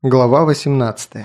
Глава 18.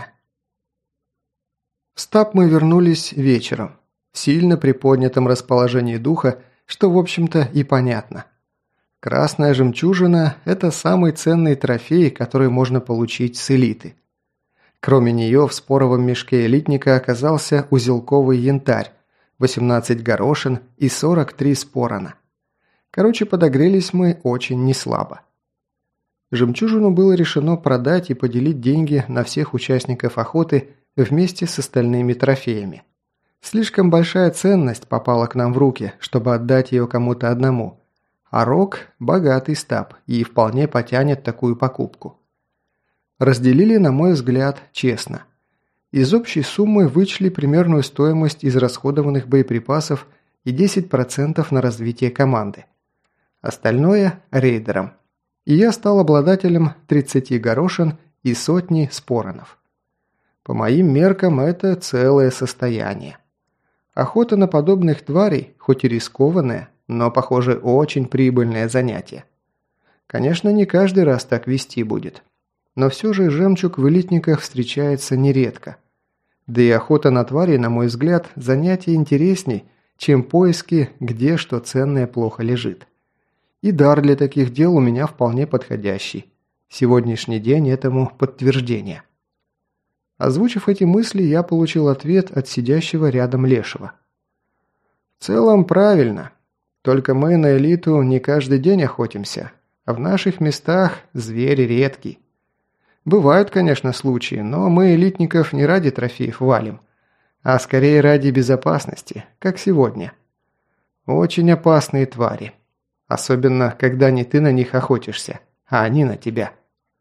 В стаб мы вернулись вечером, в сильно приподнятом расположении духа, что, в общем-то, и понятно. Красная жемчужина – это самый ценный трофей, который можно получить с элиты. Кроме нее в споровом мешке элитника оказался узелковый янтарь, 18 горошин и 43 спорона. Короче, подогрелись мы очень неслабо. Жемчужину было решено продать и поделить деньги на всех участников охоты вместе с остальными трофеями. Слишком большая ценность попала к нам в руки, чтобы отдать ее кому-то одному. А Рок – богатый стаб и вполне потянет такую покупку. Разделили, на мой взгляд, честно. Из общей суммы вычли примерную стоимость израсходованных боеприпасов и 10% на развитие команды. Остальное – рейдерам. И я стал обладателем 30 горошин и сотни споронов. По моим меркам, это целое состояние. Охота на подобных тварей, хоть и рискованная, но, похоже, очень прибыльное занятие. Конечно, не каждый раз так вести будет. Но все же жемчуг в элитниках встречается нередко. Да и охота на тварей, на мой взгляд, занятие интересней, чем поиски, где что ценное плохо лежит. И дар для таких дел у меня вполне подходящий. Сегодняшний день этому подтверждение. Озвучив эти мысли, я получил ответ от сидящего рядом Лешего. В целом правильно. Только мы на элиту не каждый день охотимся, а в наших местах звери редкий. Бывают, конечно, случаи, но мы элитников не ради трофеев валим, а скорее ради безопасности, как сегодня. Очень опасные твари. Особенно, когда не ты на них охотишься, а они на тебя.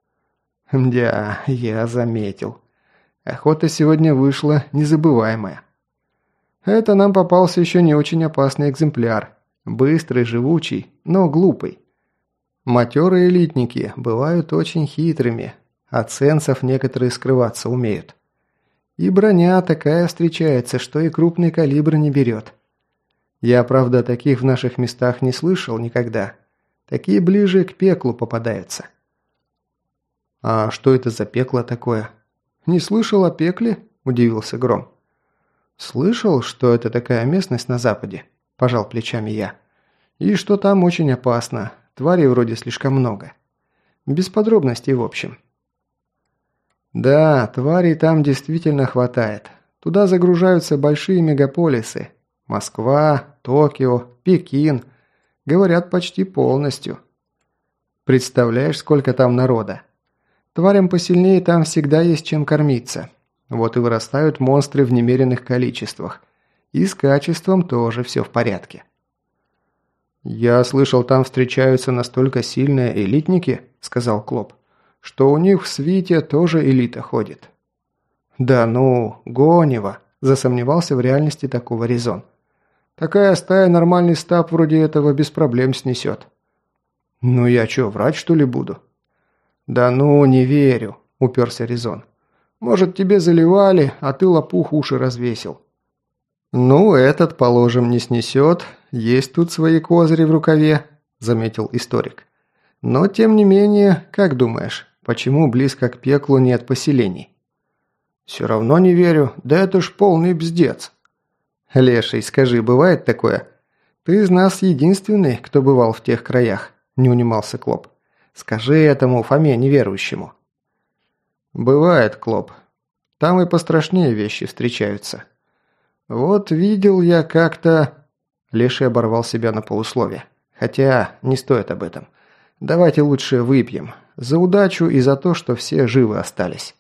Да, я заметил. Охота сегодня вышла незабываемая. Это нам попался еще не очень опасный экземпляр. Быстрый, живучий, но глупый. Матерые элитники бывают очень хитрыми. От сенсов некоторые скрываться умеют. И броня такая встречается, что и крупный калибр не берет. Я, правда, таких в наших местах не слышал никогда. Такие ближе к пеклу попадаются. А что это за пекло такое? Не слышал о пекле? Удивился Гром. Слышал, что это такая местность на западе? Пожал плечами я. И что там очень опасно. Тварей вроде слишком много. Без подробностей в общем. Да, тварей там действительно хватает. Туда загружаются большие мегаполисы. Москва, Токио, Пекин. Говорят, почти полностью. Представляешь, сколько там народа? Тварям посильнее там всегда есть чем кормиться. Вот и вырастают монстры в немеренных количествах. И с качеством тоже все в порядке. «Я слышал, там встречаются настолько сильные элитники», – сказал Клоп, – «что у них в свите тоже элита ходит». «Да ну, гонево», – засомневался в реальности такого резон. «Такая стая нормальный стаб вроде этого без проблем снесет». «Ну я чё, врать что ли буду?» «Да ну, не верю», – уперся Резон. «Может, тебе заливали, а ты лопух уши развесил». «Ну, этот, положим, не снесет. Есть тут свои козыри в рукаве», – заметил историк. «Но, тем не менее, как думаешь, почему близко к пеклу нет поселений?» «Все равно не верю. Да это ж полный бздец». «Леший, скажи, бывает такое? Ты из нас единственный, кто бывал в тех краях», – не унимался Клоп. «Скажи этому Фоме неверующему». «Бывает, Клоп. Там и пострашнее вещи встречаются. Вот видел я как-то...» Леший оборвал себя на полуслове. «Хотя не стоит об этом. Давайте лучше выпьем. За удачу и за то, что все живы остались».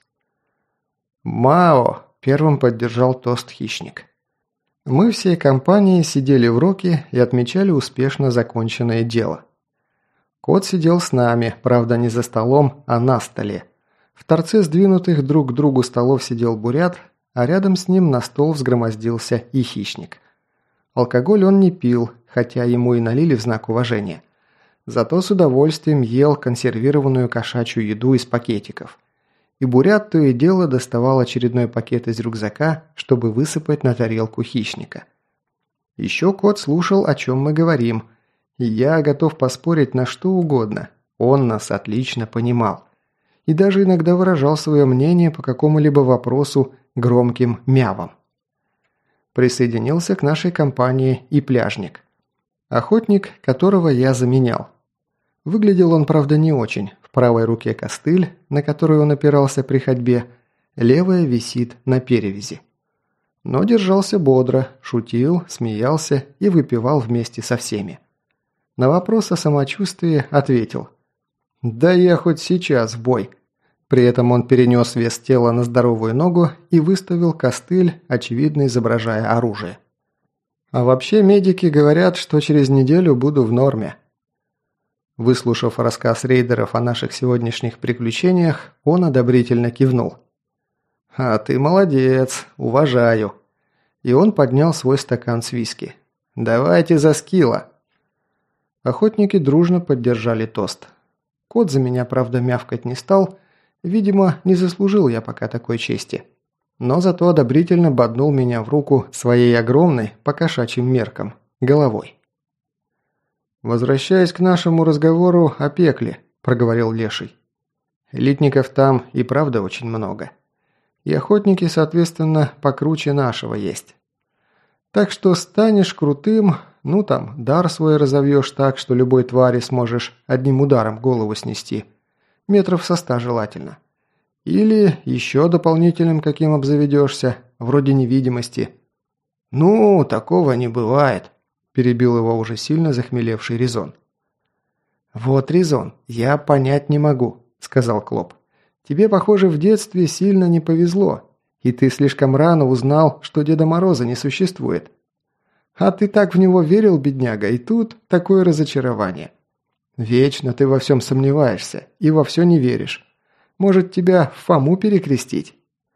«Мао!» – первым поддержал тост хищник. Мы всей компанией сидели в Роке и отмечали успешно законченное дело. Кот сидел с нами, правда не за столом, а на столе. В торце сдвинутых друг к другу столов сидел бурят, а рядом с ним на стол взгромоздился и хищник. Алкоголь он не пил, хотя ему и налили в знак уважения. Зато с удовольствием ел консервированную кошачью еду из пакетиков. И бурят то и дело доставал очередной пакет из рюкзака, чтобы высыпать на тарелку хищника. Еще кот слушал, о чем мы говорим, и я готов поспорить на что угодно. Он нас отлично понимал. и даже иногда выражал свое мнение по какому-либо вопросу громким мявом. Присоединился к нашей компании и пляжник. Охотник, которого я заменял. Выглядел он, правда, не очень. В правой руке костыль, на которую он опирался при ходьбе, левая висит на перевязи. Но держался бодро, шутил, смеялся и выпивал вместе со всеми. На вопрос о самочувствии ответил: «Да я хоть сейчас в бой». При этом он перенес вес тела на здоровую ногу и выставил костыль, очевидно изображая оружие. А вообще медики говорят, что через неделю буду в норме. Выслушав рассказ рейдеров о наших сегодняшних приключениях, он одобрительно кивнул. «А ты молодец, уважаю». И он поднял свой стакан с виски. «Давайте за Скилла». Охотники дружно поддержали тост. Кот за меня, правда, мявкать не стал. Видимо, не заслужил я пока такой чести. Но зато одобрительно боднул меня в руку своей огромной, по кошачьим меркам, головой. «Возвращаясь к нашему разговору о пекле», – проговорил Леший. «Элитников там и правда очень много. И охотники, соответственно, покруче нашего есть. Так что станешь крутым, ну там, дар свой разовьешь так, что любой твари сможешь одним ударом голову снести. Метров со 100 желательно. Или еще дополнительным каким обзаведешься, вроде невидимости». «Ну, такого не бывает», – перебил его уже сильно захмелевший Резон. «Вот Резон, я понять не могу», – сказал Клоп. «Тебе, похоже, в детстве сильно не повезло, и ты слишком рано узнал, что Деда Мороза не существует. А ты так в него верил, бедняга, и тут такое разочарование. Вечно ты во всем сомневаешься и во все не веришь. Может, тебя в Фому перекрестить?»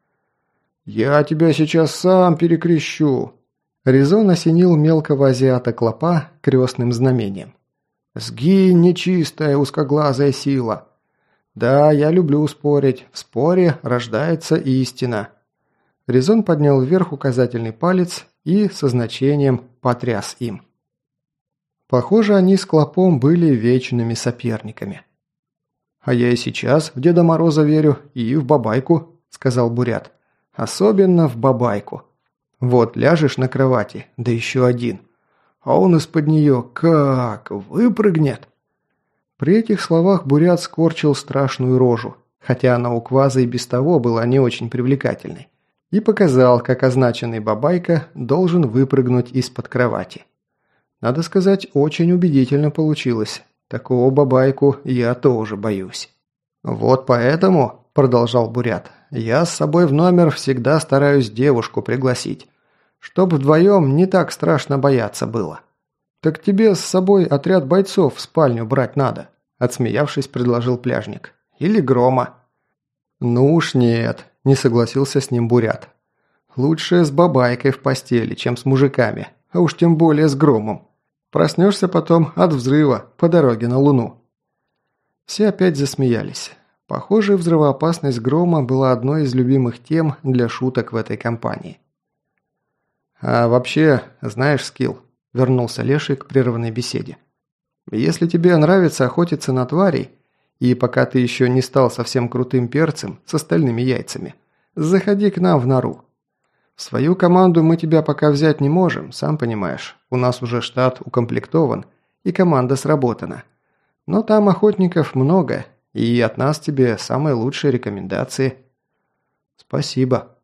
«Я тебя сейчас сам перекрещу!» Резон осенил мелкого азиата Клопа крестным знамением. «Сгинь, нечистая узкоглазая сила! Да, я люблю спорить. В споре рождается истина». Резон поднял вверх указательный палец и со значением потряс им. Похоже, они с Клопом были вечными соперниками. «А я и сейчас в Деда Мороза верю и в бабайку», – сказал Бурят. «Особенно в бабайку. Вот ляжешь на кровати, да еще один. А он из-под нее как выпрыгнет». При этих словах Бурят скорчил страшную рожу, хотя она у Кваза и без того была не очень привлекательной, и показал, как означенный бабайка должен выпрыгнуть из-под кровати. Надо сказать, очень убедительно получилось. Такого бабайку я тоже боюсь. «Вот поэтому», – продолжал Бурят, – «я с собой в номер всегда стараюсь девушку пригласить, чтоб вдвоем не так страшно бояться было». «Так тебе с собой отряд бойцов в спальню брать надо», – отсмеявшись, предложил пляжник. «Или Грома». «Ну уж нет», – не согласился с ним Бурят. «Лучше с бабайкой в постели, чем с мужиками, а уж тем более с Громом. Проснешься потом от взрыва по дороге на Луну». Все опять засмеялись. Похоже, взрывоопасность Грома была одной из любимых тем для шуток в этой компании. «А вообще, знаешь, Скилл», – вернулся Леший к прерванной беседе. «Если тебе нравится охотиться на тварей, и пока ты еще не стал совсем крутым перцем с остальными яйцами, заходи к нам в нору. В свою команду мы тебя пока взять не можем, сам понимаешь. У нас уже штат укомплектован, и команда сработана. Но там охотников много, и от нас тебе самые лучшие рекомендации». «Спасибо».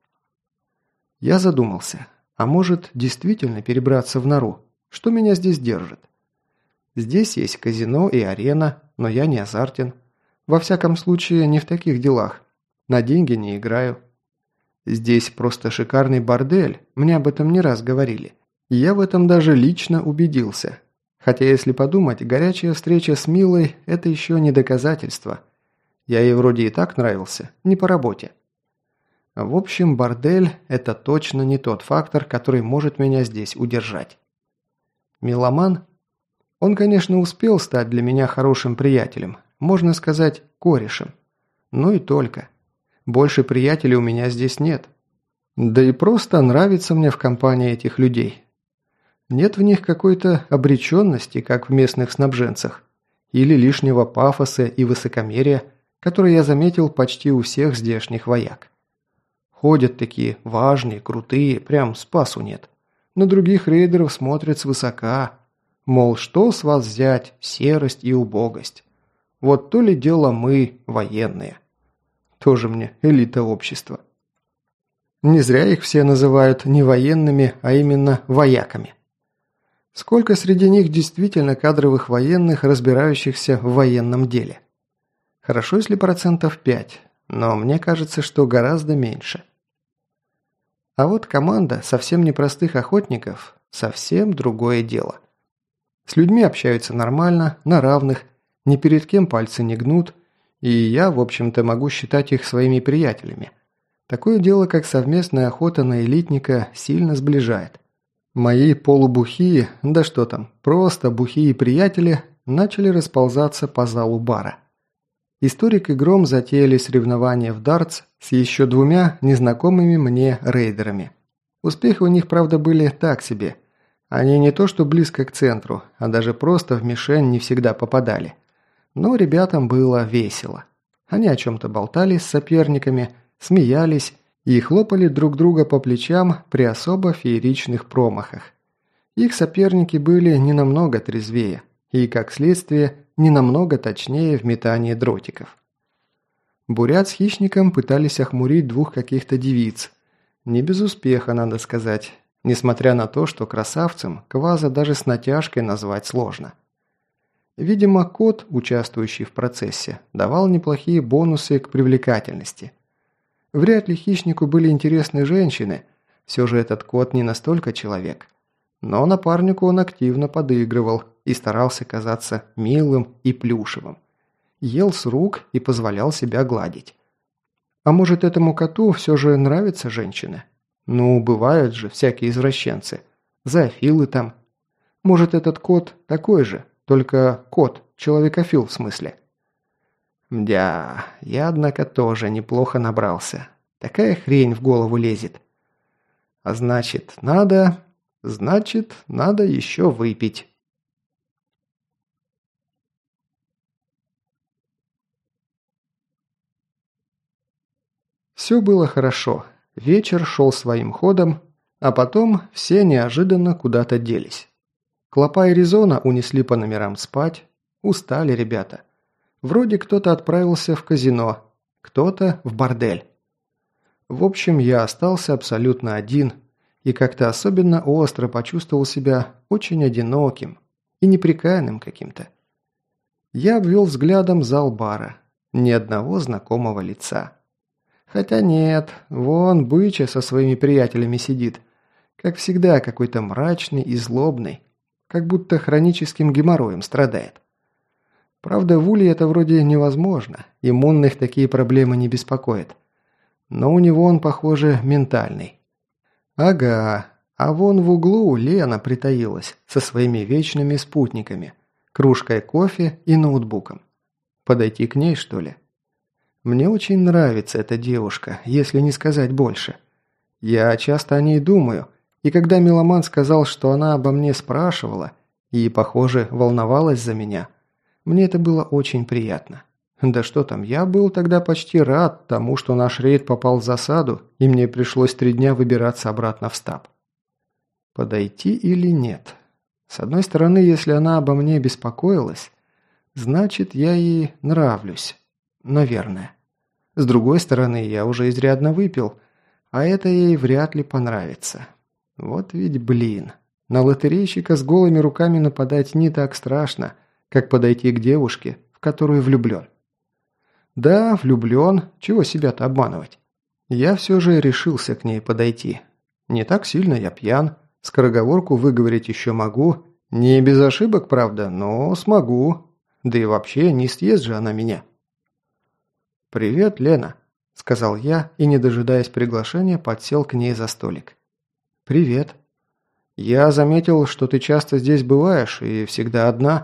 Я задумался. А может, действительно перебраться в нору? Что меня здесь держит? Здесь есть казино и арена, но я не азартен. Во всяком случае, не в таких делах. На деньги не играю. Здесь просто шикарный бордель, мне об этом не раз говорили. И я в этом даже лично убедился. Хотя, если подумать, горячая встреча с Милой – это еще не доказательство. Я ей вроде и так нравился, не по работе. В общем, бордель – это точно не тот фактор, который может меня здесь удержать. Меломан? Он, конечно, успел стать для меня хорошим приятелем, можно сказать, корешем. Ну и только. Больше приятелей у меня здесь нет. Да и просто нравится мне в компании этих людей. Нет в них какой-то обреченности, как в местных снабженцах, или лишнего пафоса и высокомерия, который я заметил почти у всех здешних вояк. Ходят такие важные, крутые, прям спасу нет. На других рейдеров смотрят свысока. Мол, что с вас взять, серость и убогость. Вот то ли дело мы, военные. Тоже мне элита общества. Не зря их все называют не военными, а именно вояками. Сколько среди них действительно кадровых военных, разбирающихся в военном деле? Хорошо, если 5%, но мне кажется, что гораздо меньше. А вот команда совсем непростых охотников – совсем другое дело. С людьми общаются нормально, на равных, ни перед кем пальцы не гнут, и я, в общем-то, могу считать их своими приятелями. Такое дело, как совместная охота на элитника, сильно сближает. Мои полубухие, да что там, просто бухие приятели, начали расползаться по залу бара. Историк и Гром затеяли соревнования в дартс с еще 2 незнакомыми мне рейдерами. Успехи у них, правда, были так себе. Они не то что близко к центру, а даже просто в мишень не всегда попадали. Но ребятам было весело. Они о чем-то болтали с соперниками, смеялись и хлопали друг друга по плечам при особо фееричных промахах. Их соперники были не намного трезвее и, как следствие, не намного точнее в метании дротиков. Бурят с хищником пытались охмурить 2 каких-то девиц. Не без успеха, надо сказать, несмотря на то, что красавцем Кваза даже с натяжкой назвать сложно. Видимо, кот, участвующий в процессе, давал неплохие бонусы к привлекательности. Вряд ли хищнику были интересны женщины, все же этот кот не настолько человек. Но напарнику он активно подыгрывал и старался казаться милым и плюшевым. Ел с рук и позволял себя гладить. А может, этому коту все же нравятся женщины? Ну, бывают же всякие извращенцы. Зоофилы там. Может, этот кот такой же, только кот, человекофил в смысле. Мдя, я, однако, тоже неплохо набрался. Такая хрень в голову лезет. А значит, надо еще выпить. Все было хорошо. Вечер шел своим ходом, а потом все неожиданно куда-то делись. Клопа и Резона унесли по номерам спать. Устали ребята. Вроде кто-то отправился в казино, кто-то в бордель. В общем, я остался абсолютно один и как-то особенно остро почувствовал себя очень одиноким и неприкаянным каким-то. Я обвел взглядом зал бара. Ни одного знакомого лица. Хотя нет, вон Быча со своими приятелями сидит. Как всегда, какой-то мрачный и злобный. Как будто хроническим геморроем страдает. Правда, в Улье это вроде невозможно. Иммунных такие проблемы не беспокоят. Но у него он, похоже, ментальный. Ага, а вон в углу Лена притаилась со своими вечными спутниками. Кружкой кофе и ноутбуком. Подойти к ней, что ли? Мне очень нравится эта девушка, если не сказать больше. Я часто о ней думаю, и когда Меломан сказал, что она обо мне спрашивала и, похоже, волновалась за меня, мне это было очень приятно. Да что там, я был тогда почти рад тому, что наш рейд попал в засаду, и мне пришлось 3 дня выбираться обратно в стаб. Подойти или нет? С одной стороны, если она обо мне беспокоилась, значит, я ей нравлюсь. Наверное. С другой стороны, я уже изрядно выпил, а это ей вряд ли понравится. Вот ведь блин. На лотерейщика с голыми руками нападать не так страшно, как подойти к девушке, в которую влюблен. Да, влюблен, чего себя-то обманывать. Я все же решился к ней подойти. Не так сильно я пьян, скороговорку выговорить еще могу. Не без ошибок, правда, но смогу. Да и вообще, не съест же она меня. «Привет, Лена», – сказал я и, не дожидаясь приглашения, подсел к ней за столик. «Привет. Я заметил, что ты часто здесь бываешь и всегда одна».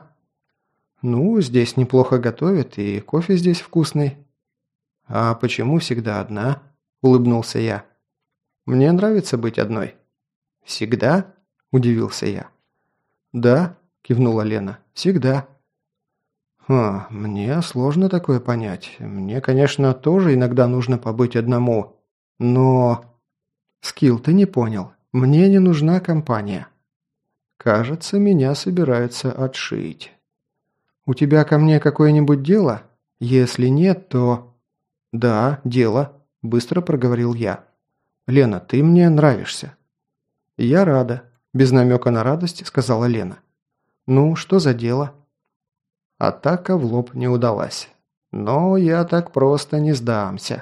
«Ну, здесь неплохо готовят, и кофе здесь вкусный». «А почему всегда одна?» – улыбнулся я. «Мне нравится быть одной». «Всегда?» – удивился я. «Да», – кивнула Лена, – «всегда». Мне сложно такое понять. Мне, конечно, тоже иногда нужно побыть одному. Но... Скилл, ты не понял. Мне не нужна компания. Кажется, меня собираются отшить. У тебя ко мне какое-нибудь дело? Если нет, то... Да, дело, быстро проговорил я. Лена, ты мне нравишься. Я рада, без намека на радость сказала Лена. Ну, что за дело? Атака в лоб не удалась. Но я так просто не сдамся.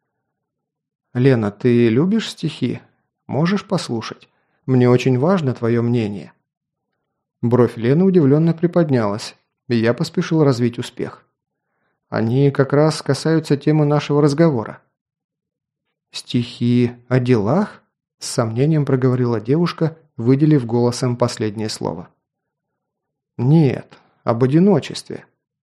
Лена, ты любишь стихи? Можешь послушать? Мне очень важно твое мнение. Бровь Лены удивленно приподнялась, и я поспешил развить успех. Они как раз касаются темы нашего разговора. «Стихи о делах?» – с сомнением проговорила девушка, выделив голосом последнее слово. «Нет, об одиночестве».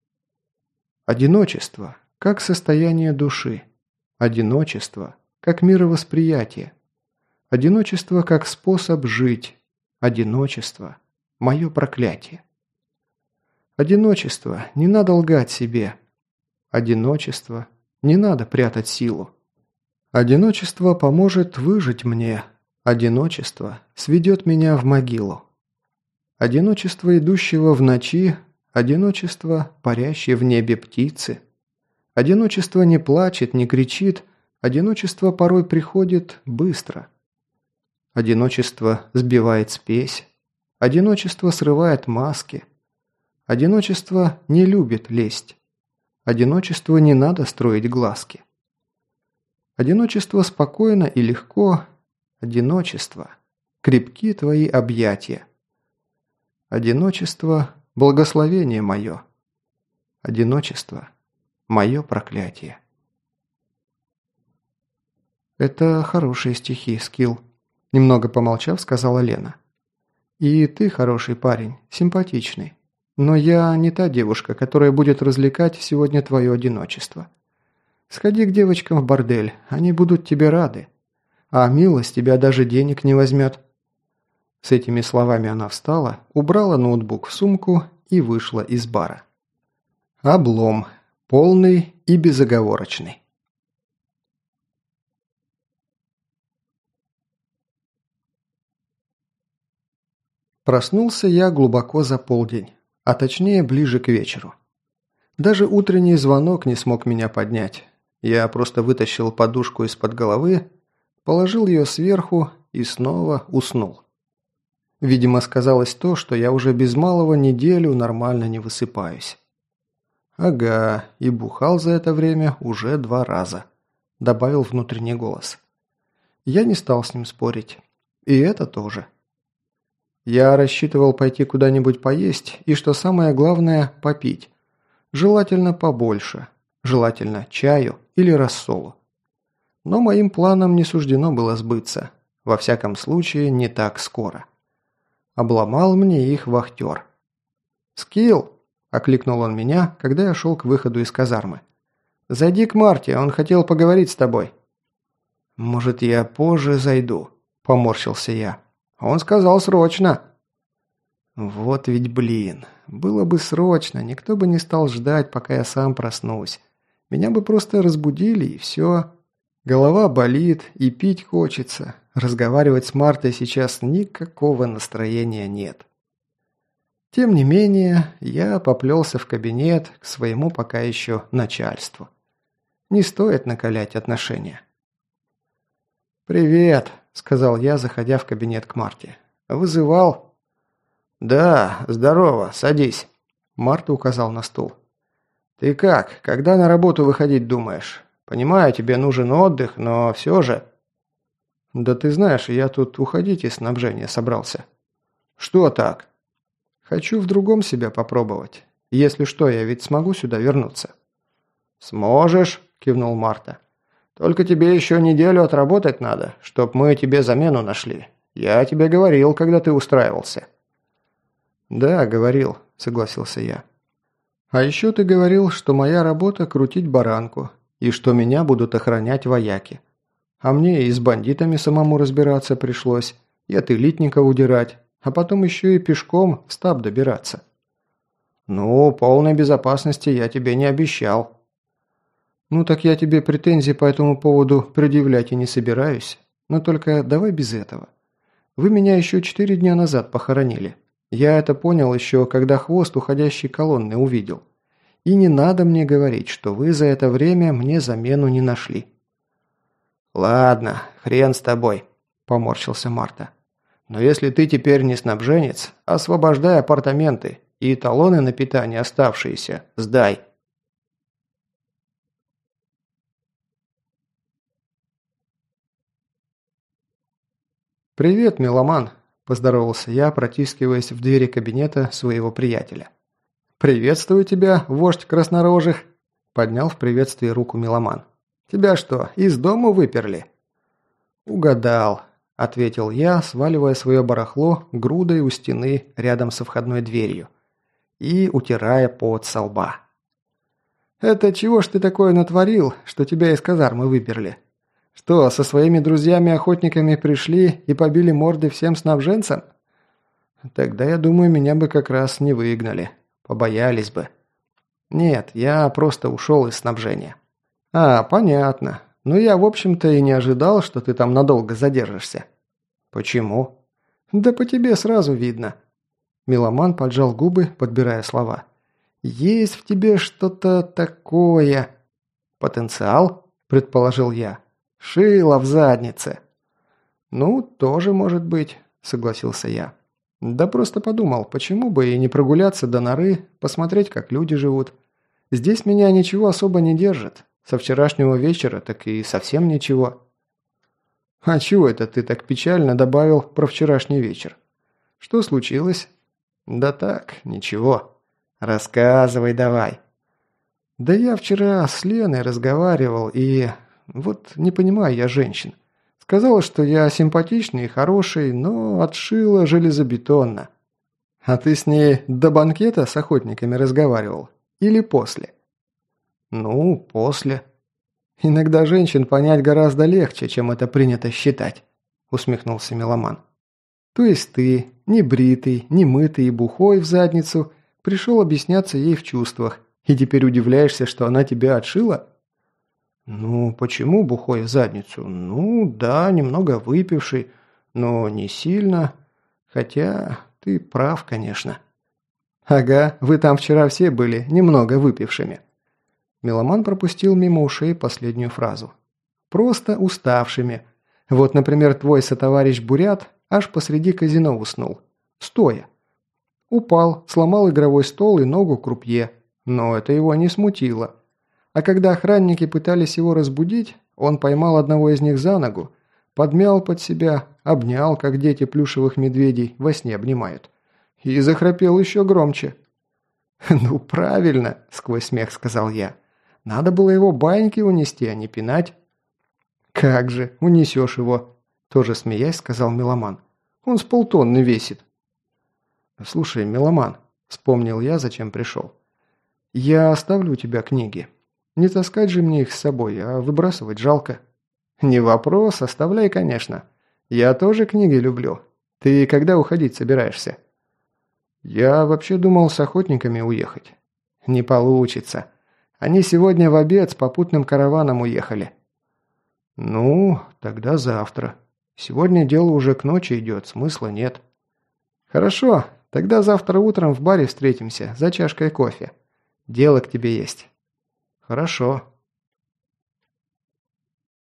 Одиночество – как состояние души. Одиночество – как мировосприятие. Одиночество – как способ жить. Одиночество – мое проклятие. Одиночество – не надо лгать себе. Одиночество – не надо прятать силу. Одиночество поможет выжить мне. Одиночество сведет меня в могилу. Одиночество идущего в ночи, одиночество парящей в небе птицы. Одиночество не плачет, не кричит, одиночество порой приходит быстро. Одиночество сбивает спесь, одиночество срывает маски. Одиночество не любит лесть. Одиночеству не надо строить глазки. Одиночество спокойно и легко. Одиночество. Крепки твои объятия. Одиночество – благословение мое. Одиночество – мое проклятие. Это хорошие стихи, Скилл. Немного помолчав, сказала Лена. И ты хороший парень, симпатичный. Но я не та девушка, которая будет развлекать сегодня твое одиночество. Сходи к девочкам в бордель, они будут тебе рады. А Мила с тебя даже денег не возьмет». С этими словами она встала, убрала ноутбук в сумку и вышла из бара. Облом. Полный и безоговорочный. Проснулся я глубоко за полдень, а точнее ближе к вечеру. Даже утренний звонок не смог меня поднять. Я просто вытащил подушку из-под головы, положил ее сверху и снова уснул. Видимо, сказалось то, что я уже без малого неделю нормально не высыпаюсь. Ага, и бухал за это время уже 2 раза, добавил внутренний голос. Я не стал с ним спорить. И это тоже. Я рассчитывал пойти куда-нибудь поесть и, что самое главное, попить. Желательно побольше. Желательно чаю или рассолу. Но моим планам не суждено было сбыться. Во всяком случае, не так скоро. Обломал мне их вахтер. «Скилл!» – окликнул он меня, когда я шел к выходу из казармы. «Зайди к Марте, он хотел поговорить с тобой». «Может, я позже зайду?» – поморщился я. «Он сказал срочно». Вот ведь блин. Было бы срочно, никто бы не стал ждать, пока я сам проснусь. Меня бы просто разбудили и все. Голова болит и пить хочется. Разговаривать с Мартой сейчас никакого настроения нет. Тем не менее, я поплелся в кабинет к своему пока еще начальству. Не стоит накалять отношения. «Привет», – сказал я, заходя в кабинет к Марте. «Вызывал?» «Да, здорово, садись», – Марта указал на стул. «Ты как? Когда на работу выходить думаешь? Понимаю, тебе нужен отдых, но все же...» «Да ты знаешь, я тут уходить из снабжения собрался». «Что так?» «Хочу в другом себя попробовать. Если что, я ведь смогу сюда вернуться». «Сможешь», – кивнул Марта. «Только тебе еще неделю отработать надо, чтоб мы тебе замену нашли. Я тебе говорил, когда ты устраивался». «Да, говорил», – согласился я. «А еще ты говорил, что моя работа – крутить баранку, и что меня будут охранять вояки. А мне и с бандитами самому разбираться пришлось, и от элитников удирать, а потом еще и пешком в стаб добираться». «Ну, полной безопасности я тебе не обещал». «Ну так я тебе претензий по этому поводу предъявлять и не собираюсь. Но только давай без этого. Вы меня еще 4 дня назад похоронили. Я это понял еще, когда хвост уходящей колонны увидел. И не надо мне говорить, что вы за это время мне замену не нашли». «Ладно, хрен с тобой», – поморщился Марта. «Но если ты теперь не снабженец, освобождай апартаменты и талоны на питание оставшиеся сдай». «Привет, меломан», – поздоровался я, протискиваясь в двери кабинета своего приятеля. «Приветствую тебя, вождь краснорожих», – поднял в приветствии руку меломан. «Тебя что, из дому выперли?» «Угадал», – ответил я, сваливая свое барахло грудой у стены рядом со входной дверью и утирая пот со лба. «Это чего ж ты такое натворил, что тебя из казармы выперли? Что, со своими друзьями-охотниками пришли и побили морды всем снабженцам? Тогда, я думаю, меня бы как раз не выгнали. Побоялись бы. Нет, я просто ушел из снабжения». «А, понятно. Ну, я, в общем-то, и не ожидал, что ты там надолго задержишься». «Почему?» «Да по тебе сразу видно». Меломан поджал губы, подбирая слова. «Есть в тебе что-то такое...» «Потенциал?» – предположил я. «Шило в заднице». «Ну, тоже может быть», – согласился я. «Да просто подумал, почему бы и не прогуляться до норы, посмотреть, как люди живут. Здесь меня ничего особо не держит. Со вчерашнего вечера так и совсем ничего». «А чего это ты так печально добавил про вчерашний вечер? Что случилось?» «Да так, ничего. Рассказывай давай». «Да я вчера с Леной разговаривал и... Вот не понимаю я женщин. Сказала, что я симпатичный и хороший, но отшила железобетонно». «А ты с ней до банкета с охотниками разговаривал? Или после?» «Ну, после». «Иногда женщин понять гораздо легче, чем это принято считать», – усмехнулся меломан. «То есть ты, небритый, немытый и бухой в задницу, пришел объясняться ей в чувствах, и теперь удивляешься, что она тебя отшила?» «Ну, почему бухой в задницу? Ну, да, немного выпивший, но не сильно. Хотя ты прав, конечно». «Ага, вы там вчера все были немного выпившими». Меломан пропустил мимо ушей последнюю фразу. «Просто уставшими. Вот, например, твой сотоварищ Бурят аж посреди казино уснул. Стоя. Упал, сломал игровой стол и ногу крупье. Но это его не смутило. А когда охранники пытались его разбудить, он поймал одного из них за ногу, подмял под себя, обнял, как дети плюшевых медведей во сне обнимают. И захрапел еще громче». «Ну, правильно», – сквозь смех сказал я. «Надо было его баньки унести, а не пинать». «Как же, унесешь его», – тоже смеясь сказал меломан. «Он с полтонны весит». «Слушай, меломан», – вспомнил я, зачем пришел. «Я оставлю у тебя книги. Не таскать же мне их с собой, а выбрасывать жалко». «Не вопрос, оставляй, конечно. Я тоже книги люблю. Ты когда уходить собираешься?» «Я вообще думал с охотниками уехать». «Не получится. Они сегодня в обед с попутным караваном уехали». «Ну, тогда завтра. Сегодня дело уже к ночи идет, смысла нет». «Хорошо, тогда завтра утром в баре встретимся за чашкой кофе. Дело к тебе есть». «Хорошо»,